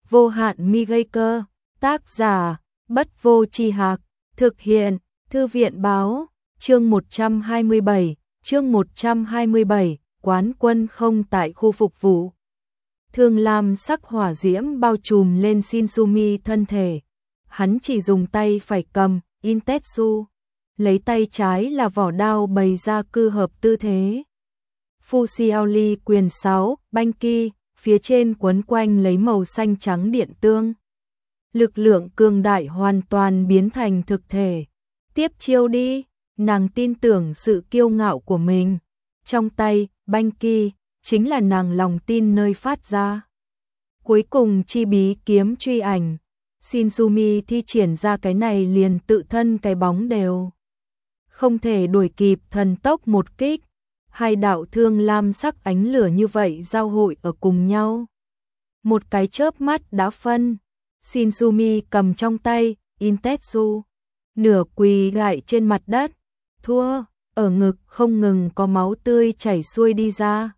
Vô hạn mi gây cơ, tác giả, Bất Vô Tri Hạc, thực hiện, Thư viện báo, chương 127, quán quân không tại khu phục vụ. Thương lam sắc hỏa diễm bao trùm lên Shinsumi thân thể. Hắn chỉ dùng tay phải cầm, Intetsu. Lấy tay trái là vỏ đao bày ra cư hợp tư thế. Fusiaoli quyền 6, Banki, phía trên quấn quanh lấy màu xanh trắng điện tương. Lực lượng cường đại hoàn toàn biến thành thực thể. Tiếp chiêu đi, nàng tin tưởng sự kiêu ngạo của mình. Trong tay, Banki, chính là nàng lòng tin nơi phát ra. Cuối cùng chi bí kiếm truy ảnh. Shinsumi thi triển ra cái này liền tự thân cái bóng đều. Không thể đuổi kịp thần tốc một kích. Hai đạo thương lam sắc ánh lửa như vậy giao hội ở cùng nhau. Một cái chớp mắt đã phân. Shinsumi cầm trong tay, Intetsu. Nửa quỳ lại trên mặt đất. Thua, ở ngực không ngừng có máu tươi chảy xuôi đi ra.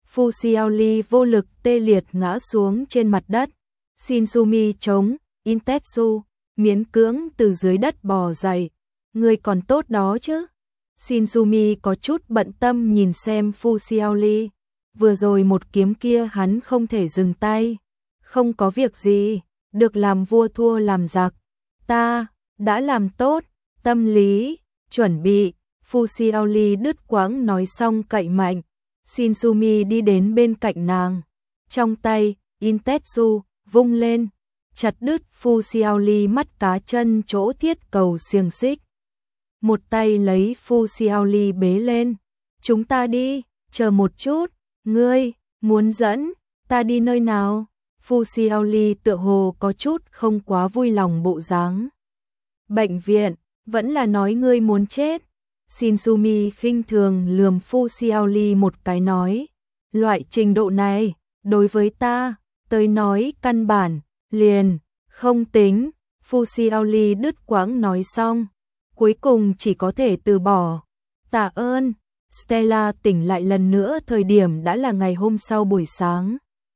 Fusiaoli vô lực tê liệt ngã xuống trên mặt đất. Shinsumi chống, Intetsu, miễn cưỡng từ dưới đất bò dậy. Người còn tốt đó chứ? Shinsumi có chút bận tâm nhìn xem Fusiaoli. Vừa rồi một kiếm kia hắn không thể dừng tay. Không có việc gì, được làm vua thua làm giặc. Ta, đã làm tốt, tâm lý, chuẩn bị. Fusiaoli đứt quãng nói xong cậy mạnh. Shinsumi đi đến bên cạnh nàng. Trong tay, Intetsu, vung lên. Chặt đứt Fusiaoli mắt cá chân chỗ thiết cầu xiềng xích. Một tay lấy Fusiaoli bế lên. Chúng ta đi, chờ một chút. Ngươi, muốn dẫn, ta đi nơi nào? Fusiaoli tựa hồ có chút không quá vui lòng bộ dáng. Bệnh viện, vẫn là nói ngươi muốn chết. Shinsumi khinh thường lườm Fusiaoli một cái nói. Loại trình độ này, đối với ta, tới nói căn bản, liền, không tính. Fusiaoli đứt quãng nói xong. Cuối cùng chỉ có thể từ bỏ. Tạ ơn. Stella tỉnh lại lần nữa thời điểm đã là ngày hôm sau buổi sáng.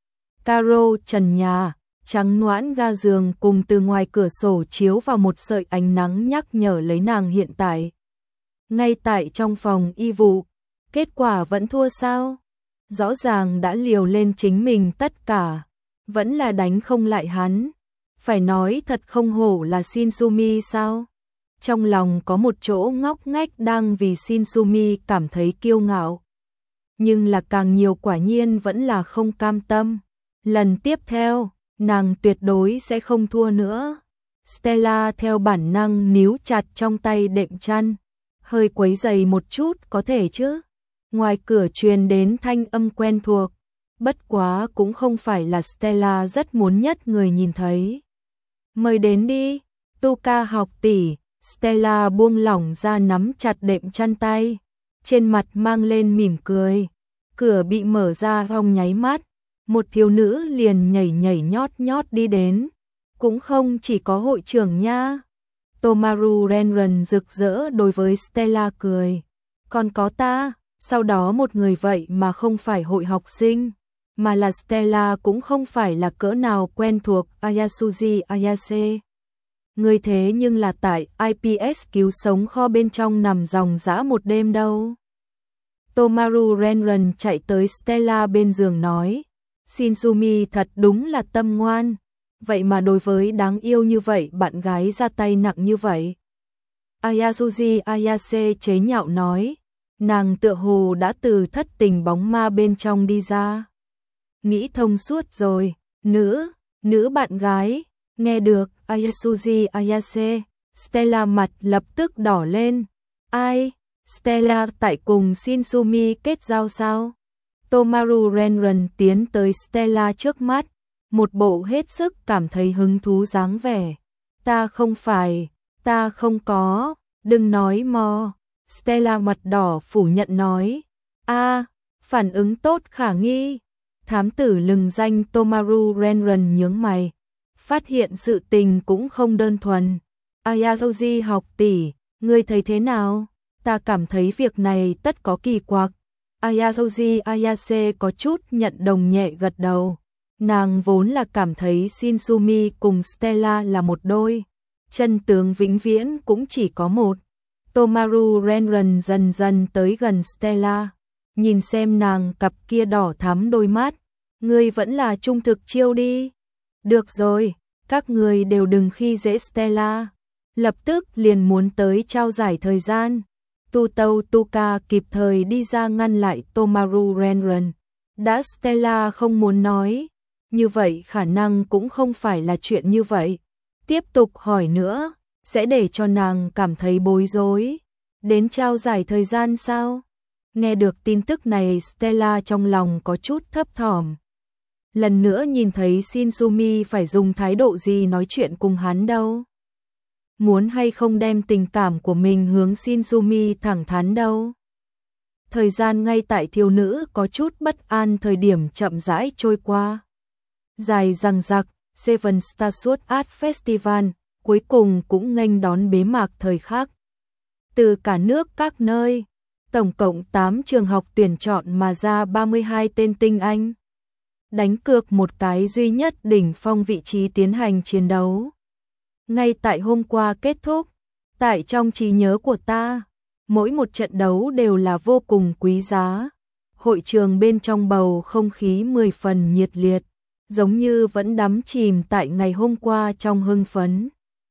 Caro trần nhà, trắng noãn ga giường cùng từ ngoài cửa sổ chiếu vào một sợi ánh nắng nhắc nhở lấy nàng hiện tại. Ngay tại trong phòng y vụ, kết quả vẫn thua sao? Rõ ràng đã liều lên chính mình tất cả, vẫn là đánh không lại hắn. Phải nói thật không hổ là Shinsumi sao? Trong lòng có một chỗ ngóc ngách đang vì Shinsumi cảm thấy kiêu ngạo. Nhưng là càng nhiều quả nhiên vẫn là không cam tâm. Lần tiếp theo, nàng tuyệt đối sẽ không thua nữa. Stella theo bản năng níu chặt trong tay đệm chăn. Hơi quấy dày một chút có thể chứ. Ngoài cửa truyền đến thanh âm quen thuộc. Bất quá cũng không phải là Stella rất muốn nhất người nhìn thấy. Mời đến đi, Tuka học tỷ. Stella buông lỏng ra nắm chặt đệm chăn tay. Trên mặt mang lên mỉm cười. Cửa bị mở ra trong nháy mắt. Một thiếu nữ liền nhảy nhảy nhót nhót đi đến. Cũng không chỉ có hội trưởng nha. Tomaru Renran rực rỡ đối với Stella cười. Còn có ta, sau đó một người vậy mà không phải hội học sinh, mà là Stella cũng không phải là cỡ nào quen thuộc Ayasuji Ayase. Người thế nhưng là tại IPS cứu sống kho bên trong nằm dòng dã một đêm đâu. Tomaru Renran chạy tới Stella bên giường nói. Shinsumi thật đúng là tâm ngoan. Vậy mà đối với đáng yêu như vậy bạn gái ra tay nặng như vậy. Ayasuji Ayase chế nhạo nói. Nàng tựa hồ đã từ thất tình bóng ma bên trong đi ra. Nghĩ thông suốt rồi. Nữ bạn gái. Nghe được Ayasuji Ayase. Stella mặt lập tức đỏ lên. Ai? Stella tại cùng Shinsumi kết giao sao? Tomaru Renran tiến tới Stella trước mắt. Một bộ hết sức cảm thấy hứng thú dáng vẻ. Ta không phải, ta không có, đừng nói mò. Stella mặt đỏ phủ nhận nói. Phản ứng tốt khả nghi. Thám tử lừng danh Tomaru Renran nhướng mày. Phát hiện sự tình cũng không đơn thuần. Ayasuji học tỷ, ngươi thấy thế nào? Ta cảm thấy việc này tất có kỳ quặc. Ayasuji Ayase có chút nhận đồng nhẹ gật đầu. Nàng vốn là cảm thấy Shinsumi cùng Stella là một đôi, chân tướng vĩnh viễn cũng chỉ có một. Tomaru Renran dần dần tới gần Stella, nhìn xem nàng cặp kia đỏ thắm đôi mắt, ngươi vẫn là trung thực chiêu đi. Được rồi, các người đều đừng khi dễ Stella. Lập tức liền muốn tới trao giải thời gian. Tu Tâu Tuka kịp thời đi ra ngăn lại Tomaru Renran. Đã Stella không muốn nói, như vậy khả năng cũng không phải là chuyện như vậy. Tiếp tục hỏi nữa, sẽ để cho nàng cảm thấy bối rối. Đến trao giải thời gian sao? Nghe được tin tức này Stella trong lòng có chút thấp thỏm. Lần nữa nhìn thấy Shinsumi phải dùng thái độ gì nói chuyện cùng hắn đâu. Muốn hay không đem tình cảm của mình hướng Shinsumi thẳng thắn đâu. Thời gian ngay tại thiếu nữ có chút bất an thời điểm chậm rãi trôi qua. Dài dằng dặc, Seven Star Sword Art Festival cuối cùng cũng nghênh đón bế mạc thời khắc. Từ cả nước các nơi, tổng cộng 8 trường học tuyển chọn mà ra 32 tên tinh anh. Đánh cược một cái duy nhất đỉnh phong vị trí tiến hành chiến đấu. Ngay tại hôm qua kết thúc, tại trong trí nhớ của ta, mỗi một trận đấu đều là vô cùng quý giá. Hội trường bên trong bầu không khí 10 phần nhiệt liệt, giống như vẫn đắm chìm tại ngày hôm qua trong hưng phấn.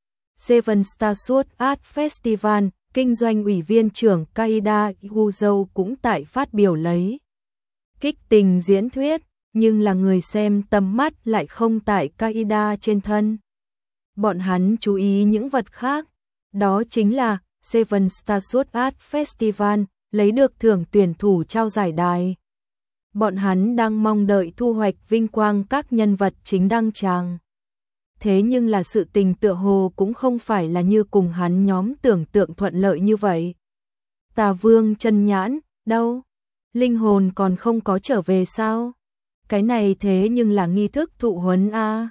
Seven Star Sword Art Festival, kinh doanh ủy viên trưởng Kaida Yuzou cũng tại phát biểu lấy kích tình diễn thuyết, nhưng là người xem tầm mắt lại không tại Kaida trên thân. Bọn hắn chú ý những vật khác, đó chính là Seven Star Sword Art Festival lấy được thưởng tuyển thủ trao giải đài. Bọn hắn đang mong đợi thu hoạch vinh quang các nhân vật chính đăng tràng. Thế nhưng là sự tình tựa hồ cũng không phải là như cùng hắn nhóm tưởng tượng thuận lợi như vậy. Tà Vương Chân Nhãn, đâu? Linh hồn còn không có trở về sao? Cái này thế nhưng là nghi thức thụ huấn a.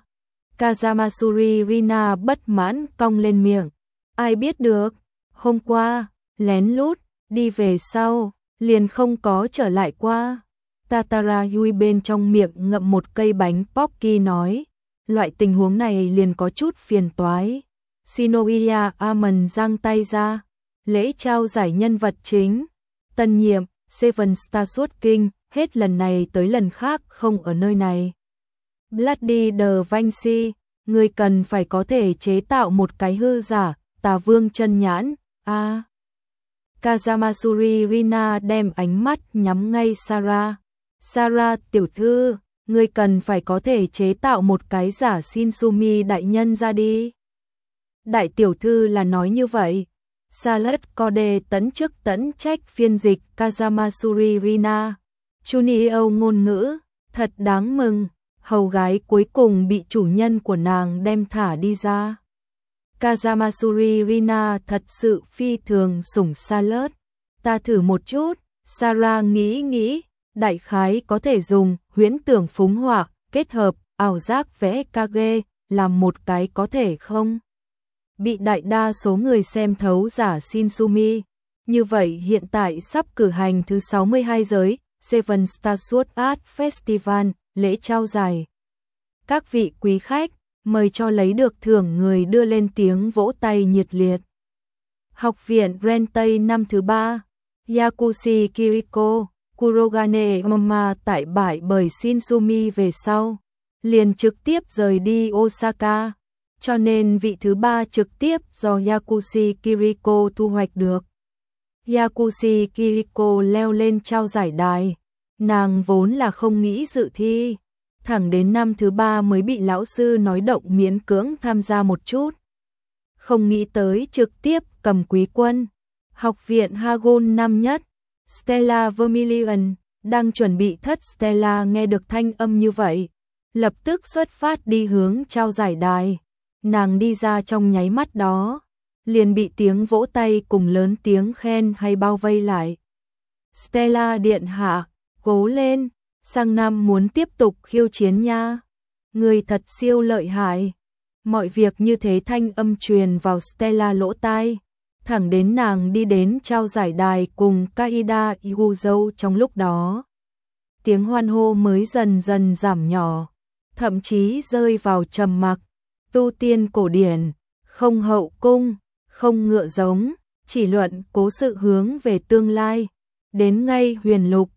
Kazamasuri Rina bất mãn cong lên miệng. Ai biết được, hôm qua, lén lút, đi về sau, liền không có trở lại qua. Tatara Yui bên trong miệng ngậm một cây bánh Pocky nói, loại tình huống này liền có chút phiền toái. Shinoya Amon giang tay ra, lễ trao giải nhân vật chính. Tân nhiệm, Seven Star Sword King, hết lần này tới lần khác không ở nơi này. Bloody the Vinci, người cần phải có thể chế tạo một cái hư giả, Tà Vương Chân Nhãn, a. Kazamasuri Rina đem ánh mắt nhắm ngay Sarah. Sarah tiểu thư, người cần phải có thể chế tạo một cái giả Shinsumi đại nhân ra đi. Đại tiểu thư là nói như vậy. Salat Code tấn chức tấn trách phiên dịch Kazamasuri Rina. Chunio ngôn ngữ, thật đáng mừng, hầu gái cuối cùng bị chủ nhân của nàng đem thả đi ra. Kazamasuri Rina thật sự phi thường sủng Salat. Ta thử một chút, Sarah nghĩ, đại khái có thể dùng huyễn tưởng phúng họa, kết hợp ảo giác vẽ kage, làm một cái có thể không? Bị đại đa số người xem thấu giả Shinsumi. Như vậy hiện tại sắp cử hành thứ 62 giới Seven Star Sword Art Festival, lễ trao giải. Các vị quý khách, mời cho lấy được thưởng người đưa lên tiếng vỗ tay nhiệt liệt. Học viện Rentei năm thứ 3, Yakushi Kiriko, Kurogane Mama tại bại bởi Shinsumi về sau, liền trực tiếp rời đi Osaka, cho nên vị thứ 3 trực tiếp do Yakushi Kiriko thu hoạch được. Yakushi Kiriko leo lên trao giải đài, nàng vốn là không nghĩ dự thi, thẳng đến năm thứ 3 mới bị lão sư nói động miễn cưỡng tham gia một chút. Không nghĩ tới trực tiếp cầm quý quân. Học viện Hagon năm nhất, Stella Vermilion, đang chuẩn bị thất Stella nghe được thanh âm như vậy, lập tức xuất phát đi hướng trao giải đài. Nàng đi ra trong nháy mắt đó, liền bị tiếng vỗ tay cùng lớn tiếng khen hay bao vây lại. Stella điện hạ, cố lên, sang năm muốn tiếp tục khiêu chiến nha. Người thật siêu lợi hại. Mọi việc như thế thanh âm truyền vào Stella lỗ tai, thẳng đến nàng đi đến trao giải đài cùng Kaida Yuzou trong lúc đó. Tiếng hoan hô mới dần dần giảm nhỏ. thậm chí rơi vào trầm mặc. Tu tiên cổ điển, không hậu cung, không ngựa giống, chỉ luận cố sự hướng về tương lai. Đến ngay huyền lục,